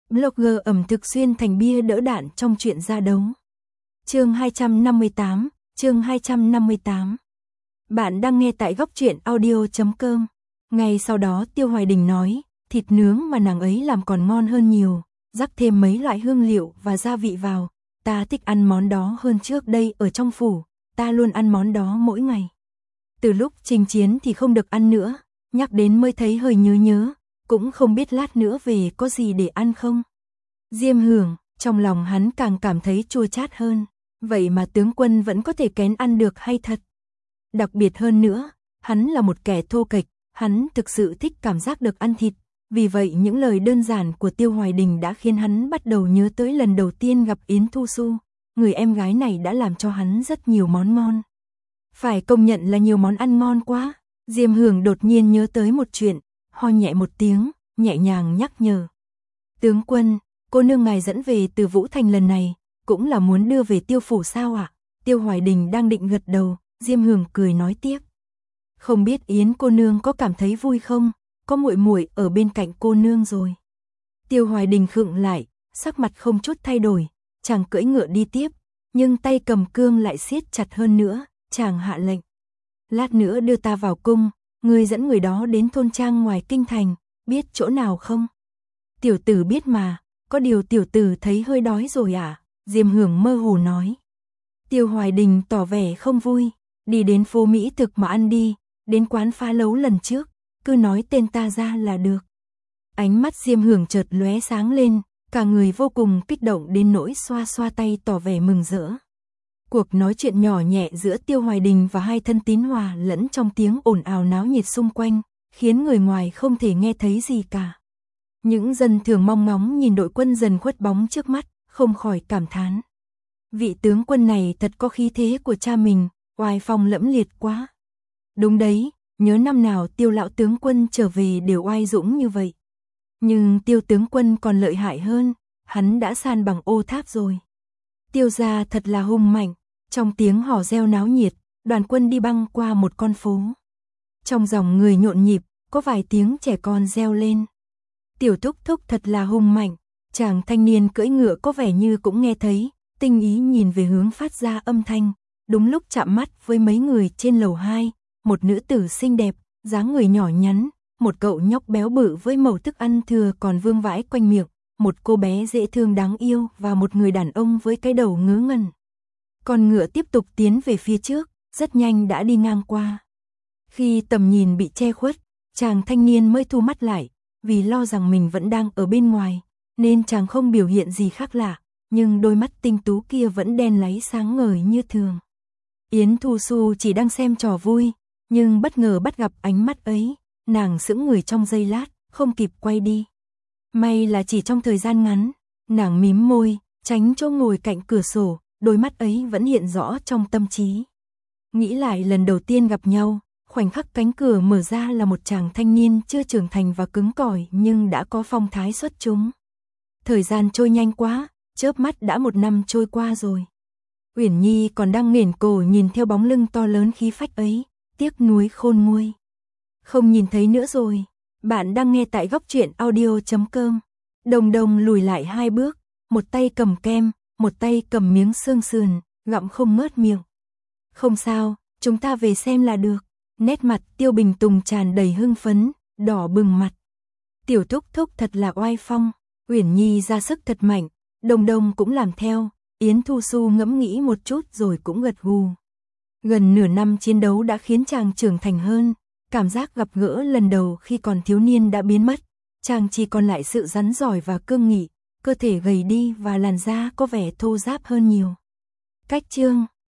Blogger ẩm thực xuyên thành bia đỡ đạn trong chuyện ra đấu. Chương 258, chương 258. Bạn đang nghe tại góc truyện audio.com. Ngay sau đó Tiêu Hoài Đình nói, thịt nướng mà nàng ấy làm còn ngon hơn nhiều, rắc thêm mấy loại hương liệu và gia vị vào, ta thích ăn món đó hơn trước đây ở trong phủ, ta luôn ăn món đó mỗi ngày. Từ lúc chinh chiến thì không được ăn nữa, nhắc đến mới thấy hơi nhớ, cũng không biết lát nữa về có gì để ăn không. Diêm Hưởng, trong lòng hắn càng cảm thấy chua chát hơn, vậy mà tướng quân vẫn có thể kén ăn được hay thật. Đặc biệt hơn nữa, hắn là một kẻ thô kệch, hắn thực sự thích cảm giác được ăn thịt, vì vậy những lời đơn giản của Tiêu Hoài Đình đã khiến hắn bắt đầu nhớ tới lần đầu tiên gặp Yến Thu Xu, người em gái này đã làm cho hắn rất nhiều món ngon. Phải công nhận là nhiều món ăn ngon quá. Diêm Hưởng đột nhiên nhớ tới một chuyện, ho nhẹ một tiếng, nhẹ nhàng nhắc nhở. Tướng quân, cô nương ngài dẫn về từ Vũ Thành lần này, cũng là muốn đưa về Tiêu phủ sao ạ? Tiêu Hoài Đình đang định gật đầu, Diêm Hưởng cười nói tiếp. Không biết Yến cô nương có cảm thấy vui không, có muội muội ở bên cạnh cô nương rồi. Tiêu Hoài Đình khựng lại, sắc mặt không chút thay đổi, chàng cưỡi ngựa đi tiếp, nhưng tay cầm cương lại siết chặt hơn nữa, chàng hạ lệnh. Lát nữa đưa ta vào cung, ngươi dẫn người đó đến thôn trang ngoài kinh thành, biết chỗ nào không? Tiểu tử biết mà, có điều tiểu tử thấy hơi đói rồi à? Diêm Hưởng mơ hồ nói. Tiêu Hoài Đình tỏ vẻ không vui, đi đến phố Mỹ thực mà ăn đi, đến quán phá lấu lần trước, cứ nói tên ta ra là được. Ánh mắt Diêm Hưởng chợt lóe sáng lên, cả người vô cùng kích động đến nỗi xoa xoa tay tỏ vẻ mừng rỡ. Cuộc nói chuyện nhỏ nhẹ giữa Tiêu Hoài Đình và hai thân tín hòa lẫn trong tiếng ồn ào náo nhiệt xung quanh, khiến người ngoài không thể nghe thấy gì cả. Những dân thường mong ngóng nhìn đội quân dần khuất bóng trước mắt, không khỏi cảm thán. Vị tướng quân này thật có khí thế của cha mình, oai phong lẫm liệt quá. Đúng đấy, nhớ năm nào Tiêu lão tướng quân trở về đều oai dũng như vậy. Nhưng Tiêu tướng quân còn lợi hại hơn, hắn đã san bằng Ô Tháp rồi. Tiêu gia thật là hùng mạnh. Trong tiếng hò reo náo nhiệt, đoàn quân đi băng qua một con phố. Trong dòng người nhộn nhịp, có vài tiếng trẻ con reo lên. Tiểu thúc thúc thật là hùng mạnh, chàng thanh niên cưỡi ngựa có vẻ như cũng nghe thấy, tinh ý nhìn về hướng phát ra âm thanh. Đúng lúc chạm mắt với mấy người trên lầu 2, một nữ tử xinh đẹp, dáng người nhỏ nhắn, một cậu nhóc béo bự với mẩu thức ăn thừa còn vương vãi quanh miệng, một cô bé dễ thương đáng yêu và một người đàn ông với cái đầu ngớ ngẩn. Con ngựa tiếp tục tiến về phía trước, rất nhanh đã đi ngang qua. Khi tầm nhìn bị che khuất, chàng thanh niên mới thu mắt lại, vì lo rằng mình vẫn đang ở bên ngoài, nên chàng không biểu hiện gì khác lạ, nhưng đôi mắt tinh tú kia vẫn đen láy sáng ngời như thường. Yến Thu Xu chỉ đang xem trò vui, nhưng bất ngờ bắt gặp ánh mắt ấy, nàng sững người trong giây lát, không kịp quay đi. May là chỉ trong thời gian ngắn, nàng mím môi, tránh chỗ ngồi cạnh cửa sổ. Đôi mắt ấy vẫn hiện rõ trong tâm trí. Nghĩ lại lần đầu tiên gặp nhau, khoảnh khắc cánh cửa mở ra là một chàng thanh niên chưa trưởng thành và cứng cỏi nhưng đã có phong thái xuất chúng. Thời gian trôi nhanh quá, chớp mắt đã 1 năm trôi qua rồi. Uyển Nhi còn đang nghển cổ nhìn theo bóng lưng to lớn khí phách ấy, tiếc nuối khôn nguôi. Không nhìn thấy nữa rồi. Bạn đang nghe tại góc truyện audio.com. Đồng Đồng lùi lại 2 bước, một tay cầm kem, một tay cầm miếng xương sườn, gặm không ngớt miệng. Không sao, chúng ta về xem là được. Nét mặt Tiêu Bình Tùng tràn đầy hưng phấn, đỏ bừng mặt. Tiểu thúc thúc thật là oai phong. Uyển Nhi ra sức thật mạnh, Đồng Đồng cũng làm theo. Yến Thu Xu ngẫm nghĩ một chút rồi cũng gật gù. Gần nửa năm chiến đấu đã khiến chàng trưởng thành hơn, cảm giác gặp gỡ lần đầu khi còn thiếu niên đã biến mất, chàng chỉ còn lại sự rắn rỏi và cương nghị. Cơ thể gầy đi và làn da có vẻ thô ráp hơn nhiều. Cách chương